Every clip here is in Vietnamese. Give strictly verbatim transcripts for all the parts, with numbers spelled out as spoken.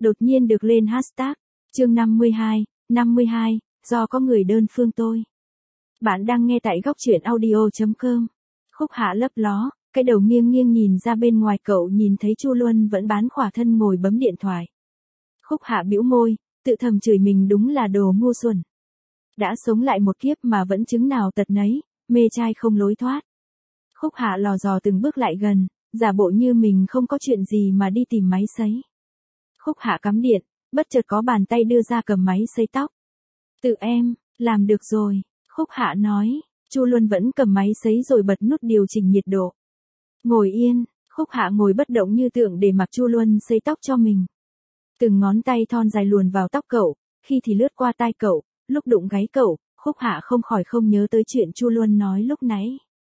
đột nhiên được lên hashtag. Chương năm mươi hai, năm mươi hai, do có người đơn phương tôi. Bạn đang nghe tại góc truyện audio chấm com. Khúc Hạ lấp ló, cái đầu nghiêng nghiêng nhìn ra bên ngoài, cậu nhìn thấy Chu Luân vẫn bán khỏa thân ngồi bấm điện thoại. Khúc Hạ bĩu môi, tự thầm chửi mình đúng là đồ ngu xuẩn. Đã sống lại một kiếp mà vẫn chứng nào tật nấy, mê trai không lối thoát. Khúc Hạ lò dò từng bước lại gần, giả bộ như mình không có chuyện gì mà đi tìm máy sấy. Khúc Hạ cắm điện, bất chợt có bàn tay đưa ra cầm máy sấy tóc. Tự em, làm được rồi, Khúc Hạ nói. Chu Luân vẫn cầm máy sấy rồi bật nút điều chỉnh nhiệt độ. Ngồi yên, Khúc Hạ ngồi bất động như tượng để mặc Chu Luân sấy tóc cho mình. Từng ngón tay thon dài luồn vào tóc cậu, khi thì lướt qua tai cậu, lúc đụng gáy cậu, Khúc Hạ không khỏi không nhớ tới chuyện Chu Luân nói lúc nãy.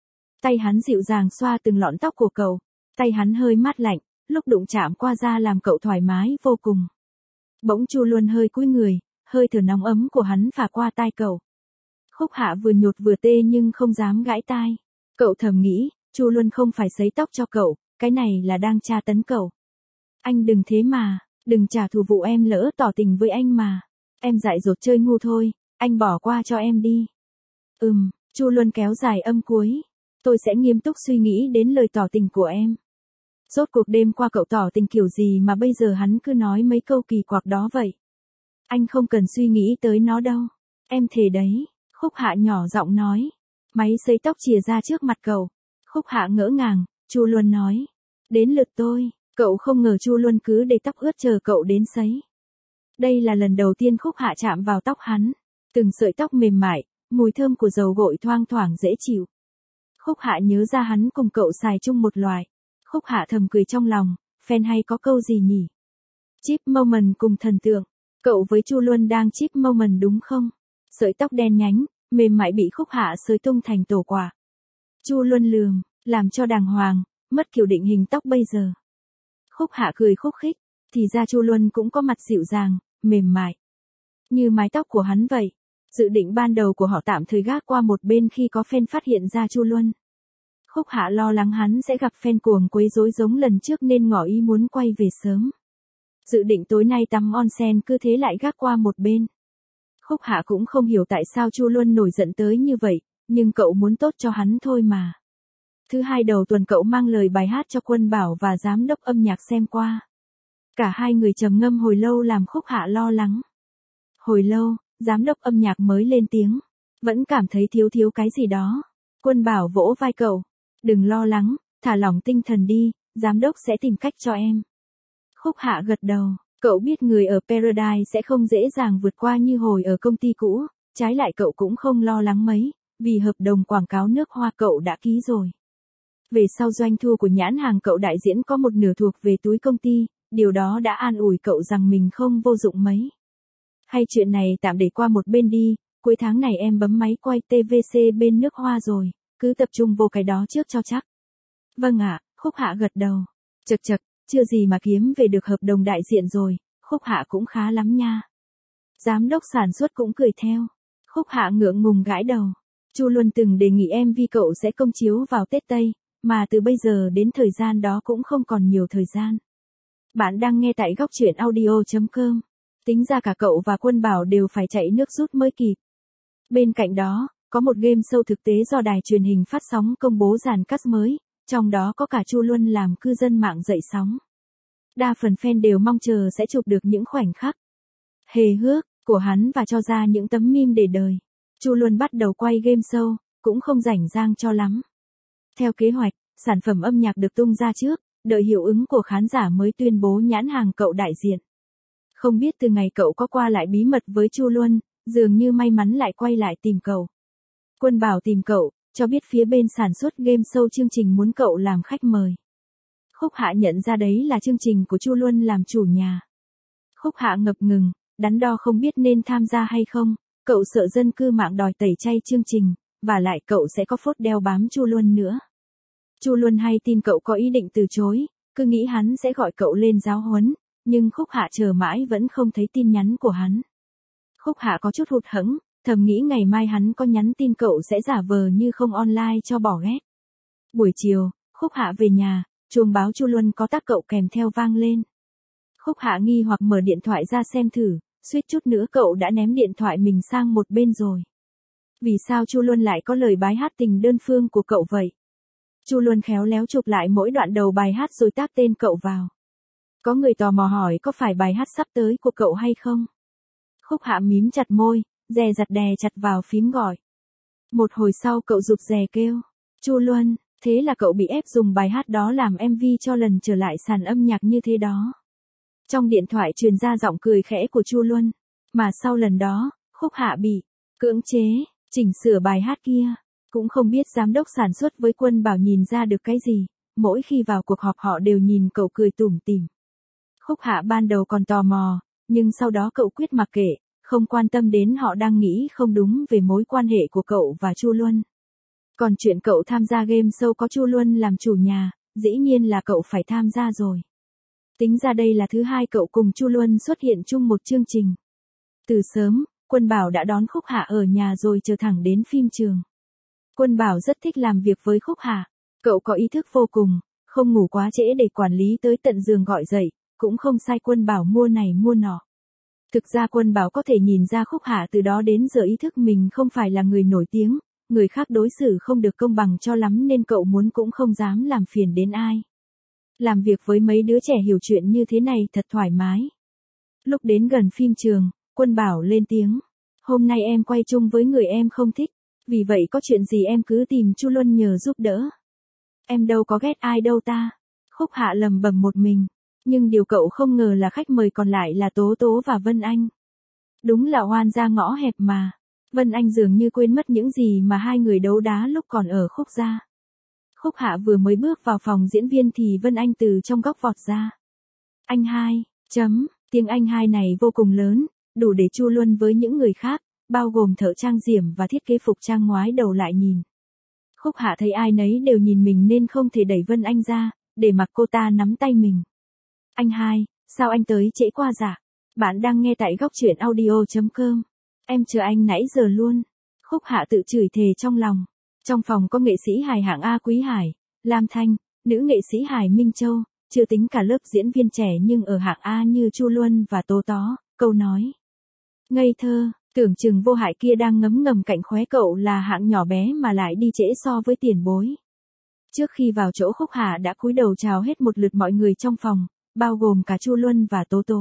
Tay hắn dịu dàng xoa từng lọn tóc của cậu, tay hắn hơi mát lạnh, lúc đụng chạm qua da làm cậu thoải mái vô cùng. Bỗng Chu Luân hơi cúi người, hơi thở nóng ấm của hắn phả qua tai cậu. Khúc Hạ vừa nhột vừa tê nhưng không dám gãi tai. Cậu thầm nghĩ, Chu Luân không phải sấy tóc cho cậu, cái này là đang tra tấn cậu. Anh đừng thế mà, đừng trả thù vụ em lỡ tỏ tình với anh mà. Em dại dột chơi ngu thôi, anh bỏ qua cho em đi. Ừm, Chu Luân kéo dài âm cuối. Tôi sẽ nghiêm túc suy nghĩ đến lời tỏ tình của em. Rốt cuộc đêm qua cậu tỏ tình kiểu gì mà bây giờ hắn cứ nói mấy câu kỳ quặc đó vậy. Anh không cần suy nghĩ tới nó đâu. Em thề đấy, Khúc Hạ nhỏ giọng nói. Máy sấy tóc chìa ra trước mặt cậu. Khúc Hạ ngỡ ngàng, Chu Luân nói. Đến lượt tôi, cậu không ngờ Chu Luân cứ để tóc ướt chờ cậu đến sấy. Đây là lần đầu tiên Khúc Hạ chạm vào tóc hắn. Từng sợi tóc mềm mại, mùi thơm của dầu gội thoang thoảng dễ chịu. Khúc Hạ nhớ ra hắn cùng cậu xài chung một loại. Khúc Hạ thầm cười trong lòng, fan hay có câu gì nhỉ? Chip moment cùng thần tượng. Cậu với Chu Luân đang chip moment đúng không? Sợi tóc đen nhánh, mềm mại bị Khúc Hạ xới tung thành tổ quả. Chu Luân lườm, làm cho đàng hoàng, mất kiểu định hình tóc bây giờ. Khúc Hạ cười khúc khích, thì ra Chu Luân cũng có mặt dịu dàng, mềm mại. Như mái tóc của hắn vậy. Dự định ban đầu của họ tạm thời gác qua một bên khi có fan phát hiện ra Chu Luân. Khúc Hạ lo lắng hắn sẽ gặp fan cuồng quấy rối giống lần trước nên ngỏ ý muốn quay về sớm. Dự định tối nay tắm onsen cứ thế lại gác qua một bên. Khúc Hạ cũng không hiểu tại sao Chu Luân nổi giận tới như vậy, nhưng cậu muốn tốt cho hắn thôi mà. Thứ hai đầu tuần cậu mang lời bài hát cho Quân Bảo và giám đốc âm nhạc xem qua. Cả hai người trầm ngâm hồi lâu làm Khúc Hạ lo lắng. Hồi lâu, giám đốc âm nhạc mới lên tiếng. Vẫn cảm thấy thiếu thiếu cái gì đó. Quân Bảo vỗ vai cậu. Đừng lo lắng, thả lỏng tinh thần đi, giám đốc sẽ tìm cách cho em. Khúc Hạ gật đầu, cậu biết người ở Paradise sẽ không dễ dàng vượt qua như hồi ở công ty cũ, trái lại cậu cũng không lo lắng mấy, vì hợp đồng quảng cáo nước hoa cậu đã ký rồi. Về sau doanh thu của nhãn hàng cậu đại diễn có một nửa thuộc về túi công ty, điều đó đã an ủi cậu rằng mình không vô dụng mấy. Hay chuyện này tạm để qua một bên đi, cuối tháng này em bấm máy quay tê vê xê bên nước hoa rồi, cứ tập trung vô cái đó trước cho chắc. Vâng ạ, Khúc Hạ gật đầu. Chật chật, chưa gì mà kiếm về được hợp đồng đại diện rồi, Khúc Hạ cũng khá lắm nha. Giám đốc sản xuất cũng cười theo. Khúc Hạ ngượng ngùng gãi đầu. Chu Luân từng đề nghị em vi cậu sẽ công chiếu vào Tết Tây, mà từ bây giờ đến thời gian đó cũng không còn nhiều thời gian. Bạn đang nghe tại góc truyện audio chấm com. Tính ra cả cậu và Quân Bảo đều phải chạy nước rút mới kịp. Bên cạnh đó, có một game show thực tế do đài truyền hình phát sóng công bố dàn cast mới, trong đó có cả Chu Luân làm cư dân mạng dậy sóng. Đa phần fan đều mong chờ sẽ chụp được những khoảnh khắc hề hước của hắn và cho ra những tấm meme để đời. Chu Luân bắt đầu quay game show, cũng không rảnh rang cho lắm. Theo kế hoạch, sản phẩm âm nhạc được tung ra trước, đợi hiệu ứng của khán giả mới tuyên bố nhãn hàng cậu đại diện. Không biết từ ngày cậu có qua lại bí mật với Chu Luân, dường như may mắn lại quay lại tìm cậu. Quân Bảo tìm cậu, cho biết phía bên sản xuất game show chương trình muốn cậu làm khách mời. Khúc Hạ nhận ra đấy là chương trình của Chu Luân làm chủ nhà. Khúc Hạ ngập ngừng, đắn đo không biết nên tham gia hay không, cậu sợ dân cư mạng đòi tẩy chay chương trình, và lại cậu sẽ có phốt đeo bám Chu Luân nữa. Chu Luân hay tin cậu có ý định từ chối, cứ nghĩ hắn sẽ gọi cậu lên giáo huấn, nhưng Khúc Hạ chờ mãi vẫn không thấy tin nhắn của hắn. Khúc Hạ có chút hụt hẫng, thầm nghĩ ngày mai hắn có nhắn tin cậu sẽ giả vờ như không online cho bỏ ghét. Buổi chiều, Khúc Hạ về nhà, chuông báo Chu Luân có tác cậu kèm theo vang lên. Khúc Hạ nghi hoặc mở điện thoại ra xem thử, suýt chút nữa cậu đã ném điện thoại mình sang một bên rồi. Vì sao Chu Luân lại có lời bài hát tình đơn phương của cậu vậy? Chu Luân khéo léo chụp lại mỗi đoạn đầu bài hát rồi tác tên cậu vào. Có người tò mò hỏi có phải bài hát sắp tới của cậu hay không? Khúc Hạ mím chặt môi, dè dặt đè chặt vào phím gọi. Một hồi sau cậu rụt rè kêu, Chu Luân, thế là cậu bị ép dùng bài hát đó làm em vê cho lần trở lại sàn âm nhạc như thế đó. Trong điện thoại truyền ra giọng cười khẽ của Chu Luân, mà sau lần đó, Khúc Hạ bị cưỡng chế, chỉnh sửa bài hát kia. Cũng không biết giám đốc sản xuất với Quân Bảo nhìn ra được cái gì, mỗi khi vào cuộc họp họ đều nhìn cậu cười tủm tỉm. Khúc Hạ ban đầu còn tò mò, nhưng sau đó cậu quyết mặc kệ, không quan tâm đến họ đang nghĩ không đúng về mối quan hệ của cậu và Chu Luân. Còn chuyện cậu tham gia game show có Chu Luân làm chủ nhà, dĩ nhiên là cậu phải tham gia rồi. Tính ra đây là thứ hai cậu cùng Chu Luân xuất hiện chung một chương trình. Từ sớm, Quân Bảo đã đón Khúc Hạ ở nhà rồi chờ thẳng đến phim trường. Quân Bảo rất thích làm việc với Khúc Hạ, cậu có ý thức vô cùng, không ngủ quá trễ để quản lý tới tận giường gọi dậy, cũng không sai Quân Bảo mua này mua nọ. Thực ra Quân Bảo có thể nhìn ra Khúc Hạ từ đó đến giờ ý thức mình không phải là người nổi tiếng, người khác đối xử không được công bằng cho lắm nên cậu muốn cũng không dám làm phiền đến ai. Làm việc với mấy đứa trẻ hiểu chuyện như thế này thật thoải mái. Lúc đến gần phim trường, Quân Bảo lên tiếng, hôm nay em quay chung với người em không thích, vì vậy có chuyện gì em cứ tìm Chu Luân nhờ giúp đỡ. Em đâu có ghét ai đâu ta. Khúc Hạ lầm bầm một mình, nhưng điều cậu không ngờ là khách mời còn lại là Tố Tố và Vân Anh. Đúng là oan ra ngõ hẹp mà. Vân Anh dường như quên mất những gì mà hai người đấu đá lúc còn ở Khúc gia. Khúc Hạ vừa mới bước vào phòng diễn viên thì Vân Anh từ trong góc vọt ra. Anh hai, chấm, tiếng anh hai này vô cùng lớn, đủ để Chu Luân với những người khác, bao gồm thợ trang điểm và thiết kế phục trang ngoái đầu lại nhìn. Khúc Hạ thấy ai nấy đều nhìn mình nên không thể đẩy Vân Anh ra, để mặc cô ta nắm tay mình. Anh hai, sao anh tới trễ quá dạ? Bạn đang nghe tại góc truyện audio chấm com. Em chờ anh nãy giờ luôn. Khúc Hạ tự chửi thề trong lòng. Trong phòng có nghệ sĩ hài hạng A Quý Hải, Lam Thanh, nữ nghệ sĩ hài Minh Châu, chưa tính cả lớp diễn viên trẻ nhưng ở hạng A như Chu Luân và Tố Tó, câu nói ngây thơ, tưởng chừng vô hại kia đang ngấm ngầm cạnh khóe cậu là hạng nhỏ bé mà lại đi trễ so với tiền bối. Trước khi vào chỗ Khúc Hạ đã cúi đầu chào hết một lượt mọi người trong phòng, bao gồm cả Chu Luân và Tố Tố.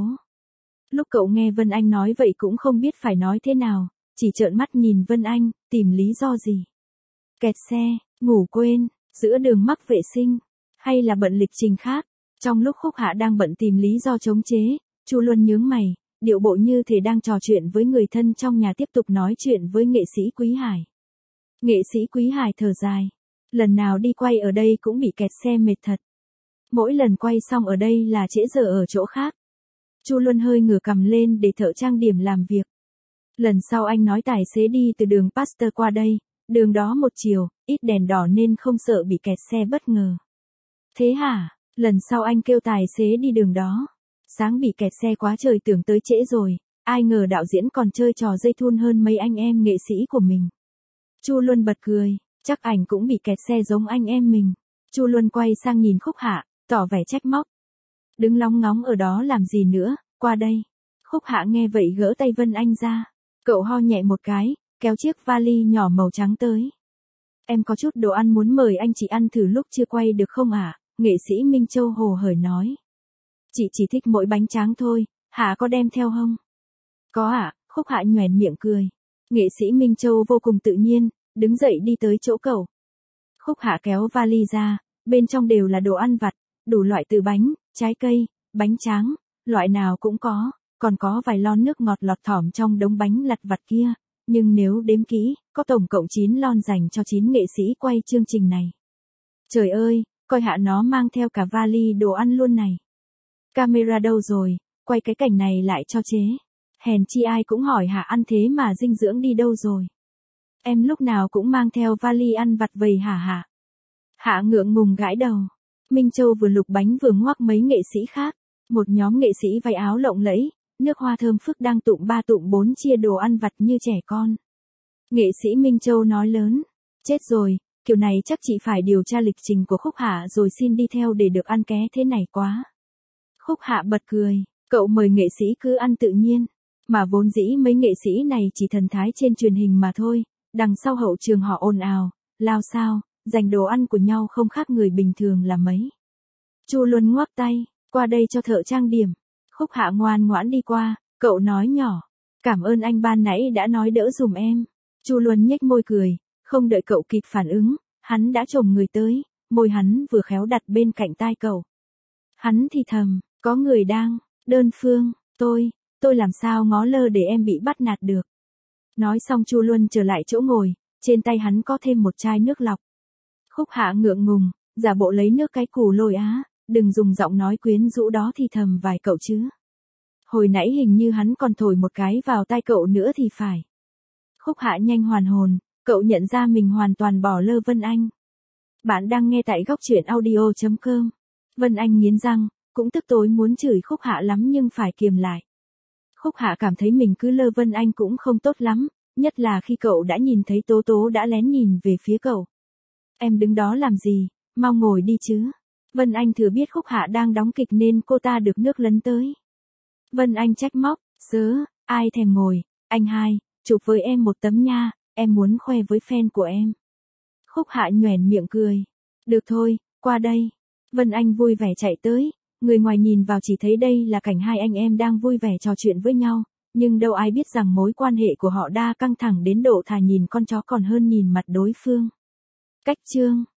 Lúc cậu nghe Vân Anh nói vậy cũng không biết phải nói thế nào, chỉ trợn mắt nhìn Vân Anh, tìm lý do gì. Kẹt xe, ngủ quên, giữa đường mắc vệ sinh, hay là bận lịch trình khác. Trong lúc Khúc Hạ đang bận tìm lý do chống chế, Chu Luân nhướng mày, điệu bộ như thể đang trò chuyện với người thân trong nhà tiếp tục nói chuyện với nghệ sĩ Quý Hải. Nghệ sĩ Quý Hải thở dài. Lần nào đi quay ở đây cũng bị kẹt xe mệt thật. Mỗi lần quay xong ở đây là trễ giờ ở chỗ khác. Chu Luân hơi ngửa cằm lên để thợ trang điểm làm việc. Lần sau anh nói tài xế đi từ đường Pasteur qua đây, đường đó một chiều, ít đèn đỏ nên không sợ bị kẹt xe bất ngờ. Thế hả? Lần sau anh kêu tài xế đi đường đó. Sáng bị kẹt xe quá trời tưởng tới trễ rồi, ai ngờ đạo diễn còn chơi trò dây thun hơn mấy anh em nghệ sĩ của mình. Chu Luân bật cười, chắc ảnh cũng bị kẹt xe giống anh em mình. Chu Luân quay sang nhìn Khúc Hạ, tỏ vẻ trách móc. Đứng lóng ngóng ở đó làm gì nữa, qua đây. Khúc Hạ nghe vậy gỡ tay Vân Anh ra. Cậu ho nhẹ một cái, kéo chiếc vali nhỏ màu trắng tới. Em có chút đồ ăn muốn mời anh chị ăn thử lúc chưa quay được không ạ? À? Nghệ sĩ Minh Châu hồ hởi nói. Chị chỉ thích mỗi bánh tráng thôi, Hạ có đem theo không? Có ạ, à? Khúc Hạ nhoẻn miệng cười. Nghệ sĩ Minh Châu vô cùng tự nhiên, đứng dậy đi tới chỗ cậu. Khúc Hạ kéo vali ra, bên trong đều là đồ ăn vặt, đủ loại từ bánh, trái cây, bánh tráng, loại nào cũng có, còn có vài lon nước ngọt lọt thỏm trong đống bánh lặt vặt kia, nhưng nếu đếm kỹ, có tổng cộng chín lon dành cho chín nghệ sĩ quay chương trình này. Trời ơi, coi Hạ nó mang theo cả vali đồ ăn luôn này. Camera đâu rồi, quay cái cảnh này lại cho chế. Hèn chi ai cũng hỏi Hạ ăn thế mà dinh dưỡng đi đâu rồi. Em lúc nào cũng mang theo vali ăn vặt vầy hả Hạ? Hạ ngượng ngùng gãi đầu. Minh Châu vừa lục bánh vừa ngoác mấy nghệ sĩ khác. Một nhóm nghệ sĩ váy áo lộng lẫy, nước hoa thơm phức đang tụm ba tụm bốn chia đồ ăn vặt như trẻ con. Nghệ sĩ Minh Châu nói lớn. Chết rồi, kiểu này chắc chị phải điều tra lịch trình của Khúc Hạ rồi xin đi theo để được ăn ké thế này quá. Khúc Hạ bật cười. Cậu mời nghệ sĩ cứ ăn tự nhiên, mà vốn dĩ mấy nghệ sĩ này chỉ thần thái trên truyền hình mà thôi, đằng sau hậu trường họ ồn ào, lao xao, giành đồ ăn của nhau không khác người bình thường là mấy. Chu Luân ngoắc tay, qua đây cho thợ trang điểm. Khúc Hạ ngoan ngoãn đi qua, cậu nói nhỏ, cảm ơn anh ban nãy đã nói đỡ dùm em. Chu Luân nhếch môi cười, không đợi cậu kịp phản ứng, hắn đã chồm người tới, môi hắn vừa khéo đặt bên cạnh tai cậu. Hắn thì thầm, có người đang, đơn phương, tôi, tôi làm sao ngó lơ để em bị bắt nạt được. Nói xong Chu Luân trở lại chỗ ngồi, trên tay hắn có thêm một chai nước lọc. Khúc Hạ ngượng ngùng, giả bộ lấy nước cái củ lôi á, đừng dùng giọng nói quyến rũ đó thì thầm vài cậu chứ. Hồi nãy hình như hắn còn thổi một cái vào tai cậu nữa thì phải. Khúc Hạ nhanh hoàn hồn, cậu nhận ra mình hoàn toàn bỏ lơ Vân Anh. Bạn đang nghe tại góc truyện audio chấm com. Vân Anh nghiến răng, cũng tức tối muốn chửi Khúc Hạ lắm nhưng phải kiềm lại. Khúc Hạ cảm thấy mình cứ lơ Vân Anh cũng không tốt lắm, nhất là khi cậu đã nhìn thấy Tố Tố đã lén nhìn về phía cậu. Em đứng đó làm gì, mau ngồi đi chứ. Vân Anh thừa biết Khúc Hạ đang đóng kịch nên cô ta được nước lấn tới. Vân Anh trách móc, sớ, ai thèm ngồi, anh hai, chụp với em một tấm nha, em muốn khoe với fan của em. Khúc Hạ nhoẻn miệng cười, được thôi, qua đây. Vân Anh vui vẻ chạy tới, người ngoài nhìn vào chỉ thấy đây là cảnh hai anh em đang vui vẻ trò chuyện với nhau, nhưng đâu ai biết rằng mối quan hệ của họ đã căng thẳng đến độ thà nhìn con chó còn hơn nhìn mặt đối phương. Cách chương